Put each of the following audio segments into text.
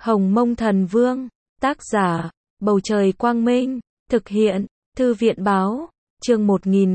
Hồng Mông Thần Vương, tác giả, Bầu Trời Quang Minh, thực hiện, Thư viện Báo, chương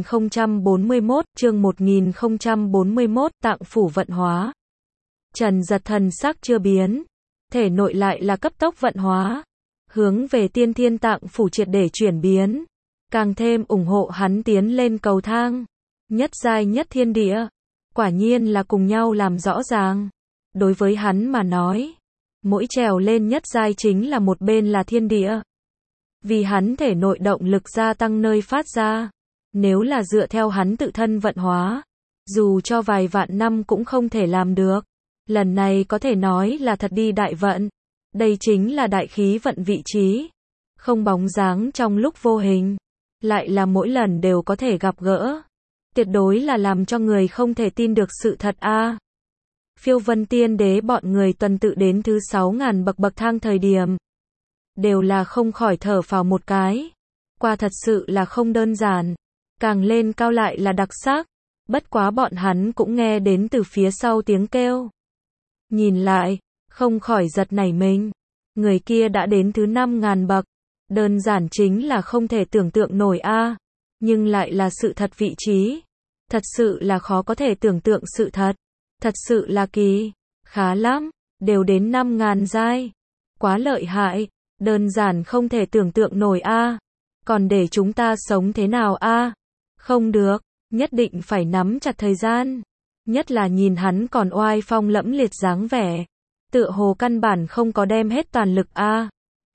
1041, tạng phủ vận hóa. Trần Giật thần sắc chưa biến, thể nội lại là cấp tốc vận hóa, hướng về tiên thiên tạng phủ triệt để chuyển biến, càng thêm ủng hộ hắn tiến lên cầu thang, nhất giai nhất thiên địa, quả nhiên là cùng nhau làm rõ ràng. Đối với hắn mà nói, mỗi trèo lên nhất giai chính là một bên là thiên địa. Vì hắn thể nội động lực gia tăng nơi phát ra, nếu là dựa theo hắn tự thân vận hóa, dù cho vài vạn năm cũng không thể làm được. Lần này có thể nói là thật đi đại vận. Đây chính là đại khí vận vị trí, không bóng dáng trong lúc vô hình, lại là mỗi lần đều có thể gặp gỡ. Tuyệt đối là làm cho người không thể tin được sự thật a. Phiêu Vân Tiên Đế bọn người tuần tự đến thứ 6.000 bậc thang thời điểm, đều là không khỏi thở phào một cái. Qua thật sự là không đơn giản, càng lên cao lại là đặc sắc. Bất quá bọn hắn cũng nghe đến từ phía sau tiếng kêu. Nhìn lại, không khỏi giật nảy mình. Người kia đã đến thứ 5.000 bậc, đơn giản chính là không thể tưởng tượng nổi a. Nhưng lại là sự thật vị trí. Thật sự là khó có thể tưởng tượng sự thật. Thật sự là kỳ, khá lắm, đều đến 5.000 giai. Quá lợi hại, đơn giản không thể tưởng tượng nổi a. Còn để chúng ta sống thế nào a? Không được, nhất định phải nắm chặt thời gian. Nhất là nhìn hắn còn oai phong lẫm liệt dáng vẻ, tựa hồ căn bản không có đem hết toàn lực a.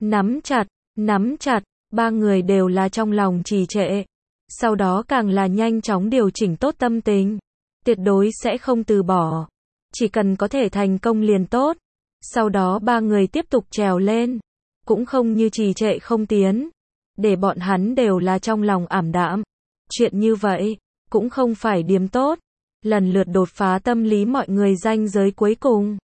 Nắm chặt, ba người đều là trong lòng trì trệ. Sau đó càng là nhanh chóng điều chỉnh tốt tâm tình. Tuyệt đối sẽ không từ bỏ. Chỉ cần có thể thành công liền tốt. Sau đó ba người tiếp tục trèo lên. Cũng không như trì trệ không tiến. Để bọn hắn đều là trong lòng ảm đạm. Chuyện như vậy, cũng không phải điểm tốt. Lần lượt đột phá tâm lý mọi người ranh giới cuối cùng.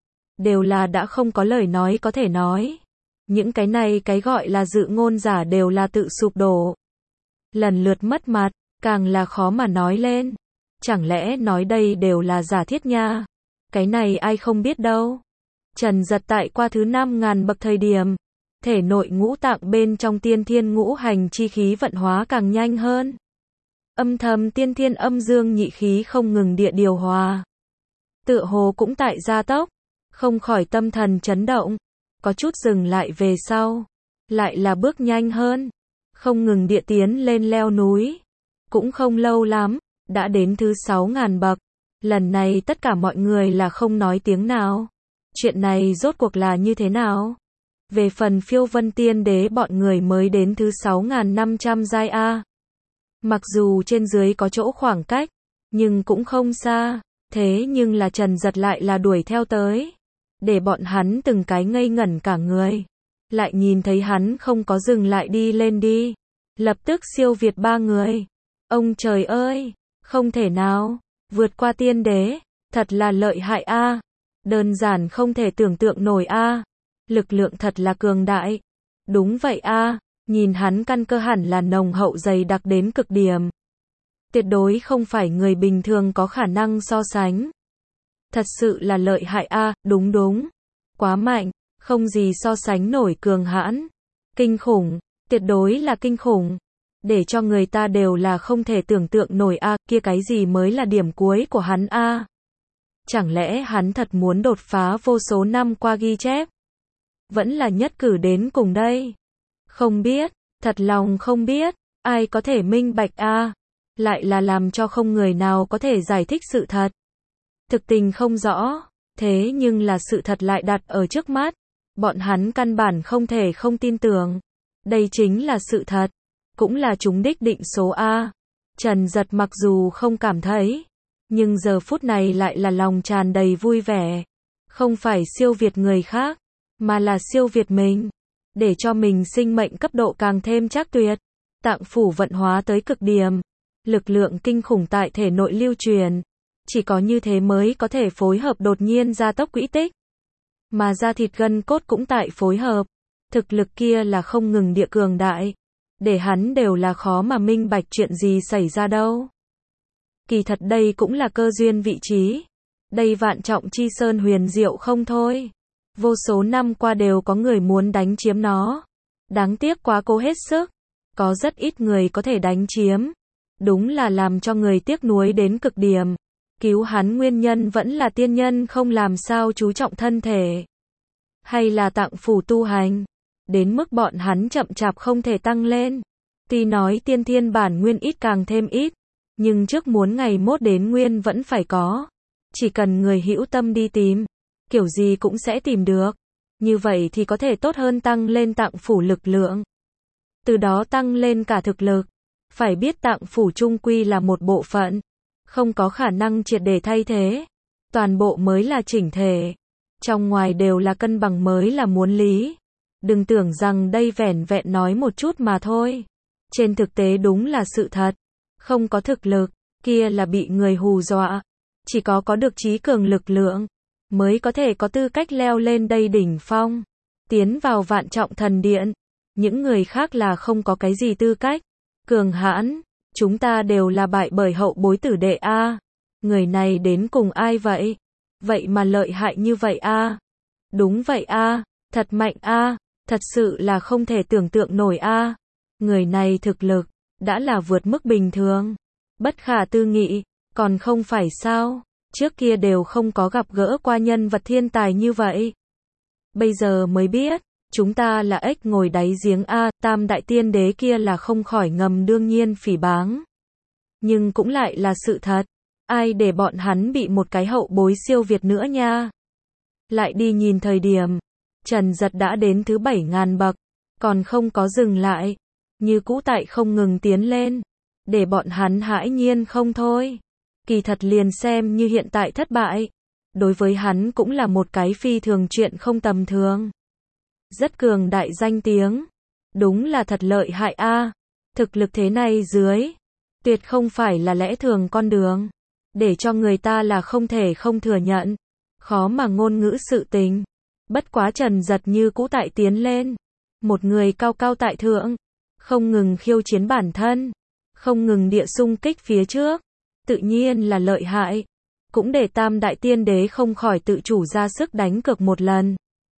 Đều là đã không có lời nói có thể nói. Những cái này cái gọi là dự ngôn giả đều là tự sụp đổ. Lần lượt mất mặt, càng là khó mà nói lên. Chẳng lẽ nói đây đều là giả thiết nha? Cái này ai không biết đâu. Trần Giật tại qua thứ 5.000 bậc thời điểm, thể nội ngũ tạng bên trong tiên thiên ngũ hành chi khí vận hóa càng nhanh hơn. Âm thầm tiên thiên âm dương nhị khí không ngừng địa điều hòa. Tựa hồ cũng tại gia tốc, không khỏi tâm thần chấn động, có chút dừng lại về sau, lại là bước nhanh hơn, không ngừng địa tiến lên leo núi. Cũng không lâu lắm, đã đến thứ 6.000 bậc. Lần này tất cả mọi người là không nói tiếng nào. Chuyện này rốt cuộc là như thế nào? Về phần Phiêu Vân Tiên Đế bọn người mới đến thứ 6.500 giai a. Mặc dù trên dưới có chỗ khoảng cách, nhưng cũng không xa. Thế nhưng là Trần Giật lại là đuổi theo tới, để bọn hắn từng cái ngây ngẩn cả người. Lại nhìn thấy hắn không có dừng lại đi lên đi, lập tức siêu việt ba người. Ông trời ơi, không thể nào, vượt qua tiên đế, thật là lợi hại a. Đơn giản không thể tưởng tượng nổi a. Lực lượng thật là cường đại. Đúng vậy a, nhìn hắn căn cơ hẳn là nồng hậu dày đặc đến cực điểm. Tuyệt đối không phải người bình thường có khả năng so sánh. Thật sự là lợi hại a, đúng. Quá mạnh, không gì so sánh nổi cường hãn. Kinh khủng, tuyệt đối là kinh khủng. Để cho người ta đều là không thể tưởng tượng nổi a, kia cái gì mới là điểm cuối của hắn a? Chẳng lẽ hắn thật muốn đột phá vô số năm qua ghi chép? Vẫn là nhất cử đến cùng đây? Không biết, thật lòng không biết, ai có thể minh bạch a? Lại là làm cho không người nào có thể giải thích sự thật. Thực tình không rõ, thế nhưng là sự thật lại đặt ở trước mắt. Bọn hắn căn bản không thể không tin tưởng. Đây chính là sự thật. Cũng là chúng đích định số A. Trần Giật mặc dù không cảm thấy, nhưng giờ phút này lại là lòng tràn đầy vui vẻ. Không phải siêu việt người khác, mà là siêu việt mình. Để cho mình sinh mệnh cấp độ càng thêm chắc tuyệt. Tạng phủ vận hóa tới cực điểm. Lực lượng kinh khủng tại thể nội lưu truyền. Chỉ có như thế mới có thể phối hợp đột nhiên gia tốc quỹ tích. Mà da thịt gân cốt cũng tại phối hợp. Thực lực kia là không ngừng địa cường đại. Để hắn đều là khó mà minh bạch chuyện gì xảy ra đâu. Kỳ thật đây cũng là cơ duyên vị trí. Đây vạn trọng chi sơn huyền diệu không thôi. Vô số năm qua đều có người muốn đánh chiếm nó. Đáng tiếc quá cố hết sức. Có rất ít người có thể đánh chiếm. Đúng là làm cho người tiếc nuối đến cực điểm. Cứu hắn nguyên nhân vẫn là tiên nhân không làm sao chú trọng thân thể. Hay là tạng phủ tu hành. Đến mức bọn hắn chậm chạp không thể tăng lên. Tuy nói tiên thiên bản nguyên ít càng thêm ít. Nhưng trước muốn ngày mốt đến nguyên vẫn phải có. Chỉ cần người hữu tâm đi tìm. Kiểu gì cũng sẽ tìm được. Như vậy thì có thể tốt hơn tăng lên tạng phủ lực lượng. Từ đó tăng lên cả thực lực. Phải biết tạng phủ chung quy là một bộ phận. Không có khả năng triệt để thay thế. Toàn bộ mới là chỉnh thể. Trong ngoài đều là cân bằng mới là muốn lý. Đừng tưởng rằng đây vẻn vẹn nói một chút mà thôi. Trên thực tế đúng là sự thật. Không có thực lực, kia là bị người hù dọa. Chỉ có được trí cường lực lượng, mới có thể có tư cách leo lên đây đỉnh phong. Tiến vào vạn trọng thần điện. Những người khác là không có cái gì tư cách. Cường hãn, chúng ta đều là bại bởi hậu bối tử đệ A. Người này đến cùng ai vậy? Vậy mà lợi hại như vậy A. Đúng vậy A, thật mạnh A, thật sự là không thể tưởng tượng nổi A. Người này thực lực, đã là vượt mức bình thường. Bất khả tư nghị, còn không phải sao? Trước kia đều không có gặp gỡ qua nhân vật thiên tài như vậy. Bây giờ mới biết, chúng ta là ếch ngồi đáy giếng A, tam đại tiên đế kia là không khỏi ngầm đương nhiên phỉ báng. Nhưng cũng lại là sự thật. Ai để bọn hắn bị một cái hậu bối siêu việt nữa nha. Lại đi nhìn thời điểm, Trần Giật đã đến thứ 7.000 bậc, còn không có dừng lại. Như cũ tại không ngừng tiến lên. Để bọn hắn hãi nhiên không thôi. Kỳ thật liền xem như hiện tại thất bại. Đối với hắn cũng là một cái phi thường chuyện không tầm thường. Rất cường đại danh tiếng. Đúng là thật lợi hại a. Thực lực thế này dưới. Tuyệt không phải là lẽ thường con đường. Để cho người ta là không thể không thừa nhận. Khó mà ngôn ngữ sự tình. Bất quá Trần Giật như cũ tại tiến lên. Một người cao cao tại thượng. Không ngừng khiêu chiến bản thân. Không ngừng địa xung kích phía trước. Tự nhiên là lợi hại. Cũng để tam đại tiên đế không khỏi tự chủ ra sức đánh cược một lần.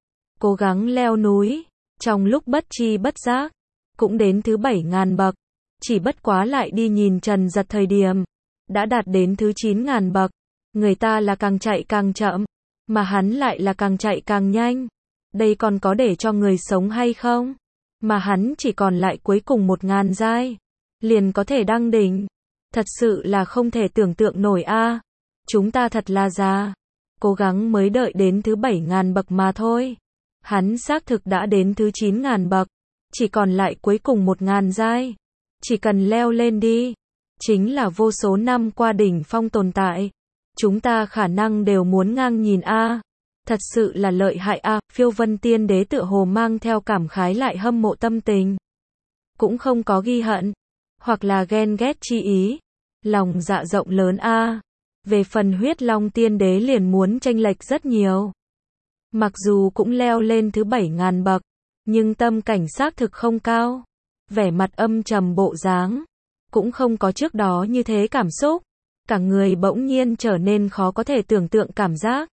Cố gắng leo núi. Trong lúc bất chi bất giác. Cũng đến thứ 7.000 bậc. Chỉ bất quá lại đi nhìn Trần Giật thời điểm. Đã đạt đến thứ 9.000 bậc. Người ta là càng chạy càng chậm. Mà hắn lại là càng chạy càng nhanh. Đây còn có để cho người sống hay không? Mà hắn chỉ còn lại cuối cùng 1.000 giai. Liền có thể đăng đỉnh. Thật sự là không thể tưởng tượng nổi a. Chúng ta thật là già. Cố gắng mới đợi đến thứ 7.000 bậc mà thôi. Hắn xác thực đã đến thứ 9.000 bậc. Chỉ còn lại cuối cùng 1.000 giai. Chỉ cần leo lên đi. Chính là vô số năm qua đỉnh phong tồn tại. Chúng ta khả năng đều muốn ngang nhìn a. Thật sự là lợi hại a. Phiêu Vân Tiên Đế tựa hồ mang theo cảm khái lại hâm mộ tâm tình. Cũng không có ghi hận. Hoặc là ghen ghét chi ý. Lòng dạ rộng lớn a. Về phần Huyết Long Tiên Đế liền muốn chênh lệch rất nhiều. Mặc dù cũng leo lên thứ 7.000 bậc. Nhưng tâm cảnh xác thực không cao. Vẻ mặt âm trầm bộ dáng. Cũng không có trước đó như thế cảm xúc. Cả người bỗng nhiên trở nên khó có thể tưởng tượng cảm giác.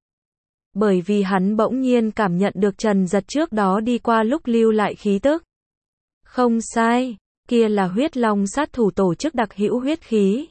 Bởi vì hắn bỗng nhiên cảm nhận được Trần Giật trước đó đi qua lúc lưu lại khí tức. Không sai, kia là Huyết Long sát thủ tổ chức đặc hữu huyết khí.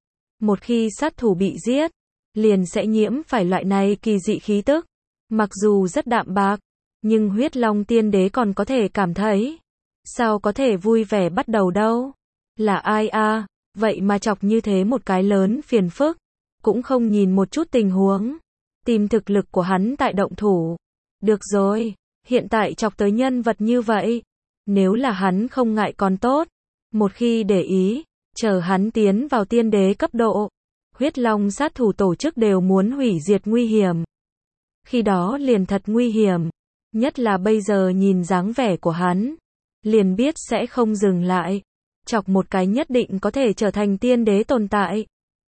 Một khi sát thủ bị giết, liền sẽ nhiễm phải loại này kỳ dị khí tức. Mặc dù rất đạm bạc, nhưng Huyết Long Tiên Đế còn có thể cảm thấy. Sao có thể vui vẻ bắt đầu đâu? Là ai a? Vậy mà chọc như thế một cái lớn phiền phức. Cũng không nhìn một chút tình huống. Tìm thực lực của hắn tại động thủ. Được rồi, hiện tại chọc tới nhân vật như vậy. Nếu là hắn không ngại còn tốt. Một khi để ý, chờ hắn tiến vào tiên đế cấp độ. Huyết Long sát thủ tổ chức đều muốn hủy diệt nguy hiểm. Khi đó liền thật nguy hiểm. Nhất là bây giờ nhìn dáng vẻ của hắn. Liền biết sẽ không dừng lại. Chọc một cái nhất định có thể trở thành tiên đế tồn tại.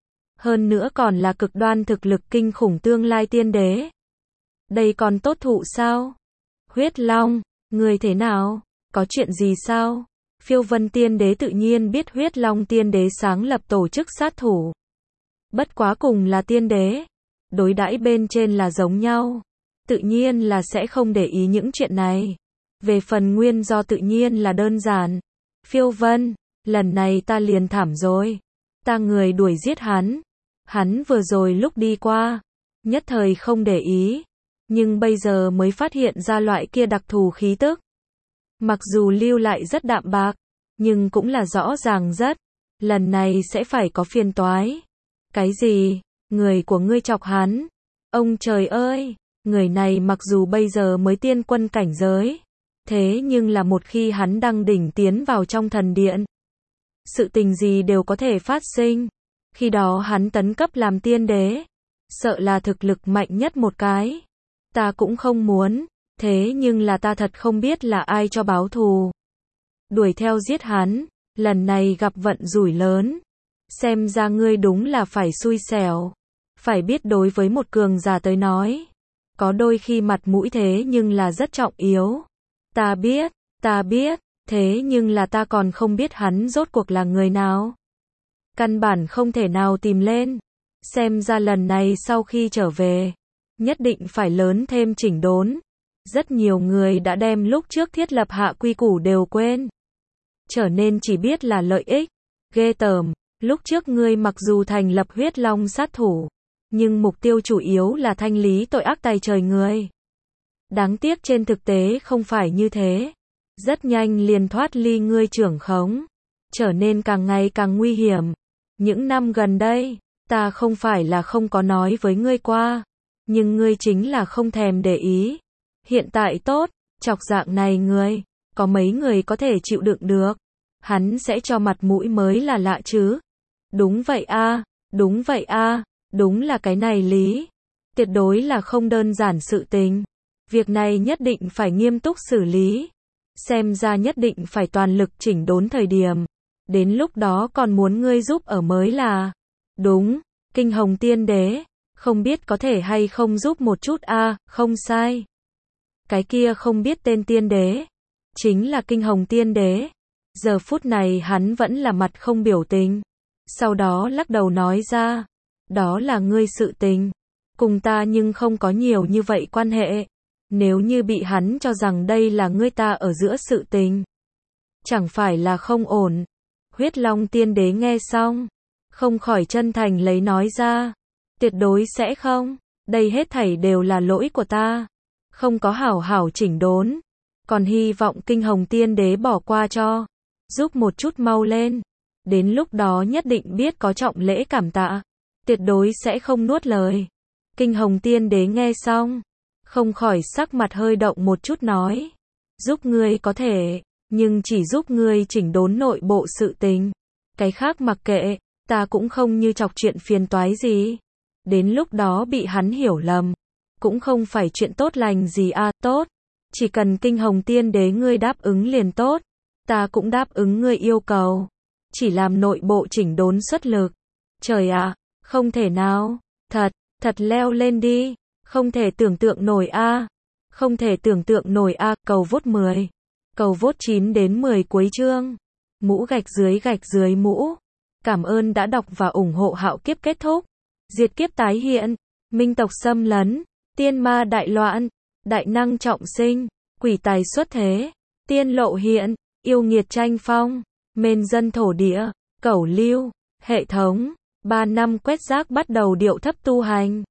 Hơn nữa còn là cực đoan thực lực kinh khủng tương lai tiên đế. Đây còn tốt thụ sao? Huyết Long, người thế nào? Có chuyện gì sao? Phiêu Vân Tiên Đế tự nhiên biết Huyết Long Tiên Đế sáng lập tổ chức sát thủ. Bất quá cùng là tiên đế. Đối đãi bên trên là giống nhau. tự nhiên là sẽ không để ý những chuyện này. Về phần nguyên do tự nhiên là đơn giản. Phiêu Vân, lần này ta liền thảm rồi. Ta người đuổi giết hắn. Hắn vừa rồi lúc đi qua, nhất thời không để ý. Nhưng bây giờ mới phát hiện ra loại kia đặc thù khí tức. Mặc dù lưu lại rất đạm bạc, nhưng cũng là rõ ràng rất. Lần này sẽ phải có phiền toái. Cái gì? Người của ngươi chọc hắn? Ông trời ơi! Người này mặc dù bây giờ mới tiên quân cảnh giới. Thế nhưng là một khi hắn đăng đỉnh tiến vào trong thần điện. Sự tình gì đều có thể phát sinh. Khi đó hắn tấn cấp làm tiên đế. Sợ là thực lực mạnh nhất một cái. Ta cũng không muốn. Thế nhưng là ta thật không biết là ai cho báo thù. Đuổi theo giết hắn. Lần này gặp vận rủi lớn. Xem ra ngươi đúng là phải xui xẻo. Phải biết đối với một cường giả tới nói. Có đôi khi mặt mũi thế nhưng là rất trọng yếu. Ta biết, thế nhưng là ta còn không biết hắn rốt cuộc là người nào. Căn bản không thể nào tìm lên. Xem ra lần này sau khi trở về, nhất định phải lớn thêm chỉnh đốn. Rất nhiều người đã đem lúc trước thiết lập hạ quy củ đều quên. Trở nên chỉ biết là lợi ích. Ghê tởm, lúc trước ngươi mặc dù thành lập huyết long sát thủ, nhưng mục tiêu chủ yếu là thanh lý tội ác tày trời người. Đáng tiếc trên thực tế không phải như thế. Rất nhanh liền thoát ly ngươi trưởng khống. Trở nên càng ngày càng nguy hiểm. Những năm gần đây, ta không phải là không có nói với ngươi qua. Nhưng ngươi chính là không thèm để ý. Hiện tại tốt, chọc dạng này ngươi, có mấy người có thể chịu đựng được. Hắn sẽ cho mặt mũi mới là lạ chứ. Đúng vậy a, đúng là cái này lý. Tuyệt đối là không đơn giản sự tình. Việc này nhất định phải nghiêm túc xử lý. Xem ra nhất định phải toàn lực chỉnh đốn thời điểm. Đến lúc đó còn muốn ngươi giúp ở mới là. Đúng, Kinh Hồng Tiên Đế. Không biết có thể hay không giúp một chút a, không sai. Cái kia không biết tên tiên đế. Chính là Kinh Hồng Tiên Đế. Giờ phút này hắn vẫn là mặt không biểu tình. Sau đó lắc đầu nói ra. Đó là ngươi sự tình. Cùng ta nhưng không có nhiều như vậy quan hệ. Nếu như bị hắn cho rằng đây là ngươi ta ở giữa sự tình. Chẳng phải là không ổn. Huyết Long Tiên Đế nghe xong. Không khỏi chân thành lấy nói ra. Tuyệt đối sẽ không. Đây hết thảy đều là lỗi của ta. Không có hảo hảo chỉnh đốn. Còn hy vọng Kinh Hồng Tiên Đế bỏ qua cho. Giúp một chút mau lên. Đến lúc đó nhất định biết có trọng lễ cảm tạ. Tuyệt đối sẽ không nuốt lời. Kinh Hồng Tiên Đế nghe xong. Không khỏi sắc mặt hơi động một chút nói. Giúp ngươi có thể. Nhưng chỉ giúp ngươi chỉnh đốn nội bộ sự tình. Cái khác mặc kệ. Ta cũng không như chọc chuyện phiền toái gì. Đến lúc đó bị hắn hiểu lầm. Cũng không phải chuyện tốt lành gì à, tốt. Chỉ cần Kinh Hồng Tiên Đế ngươi đáp ứng liền tốt. Ta cũng đáp ứng ngươi yêu cầu. Chỉ làm nội bộ chỉnh đốn xuất lực. Trời ạ, không thể nào. Thật leo lên đi. Không thể tưởng tượng nổi a. Không thể tưởng tượng nổi a, cầu vote 10. Cầu vote 9 đến 10 cuối chương. Mũ gạch dưới mũ. Cảm ơn đã đọc và ủng hộ Hạo Kiếp kết thúc. Diệt kiếp tái hiện. Minh tộc xâm lấn. Tiên ma đại loạn. Đại năng trọng sinh. Quỷ tài xuất thế. Tiên lộ hiện. Yêu nghiệt tranh phong. Mên dân thổ địa. Cẩu lưu. Hệ thống. 3 năm quét rác bắt đầu điệu thấp tu hành.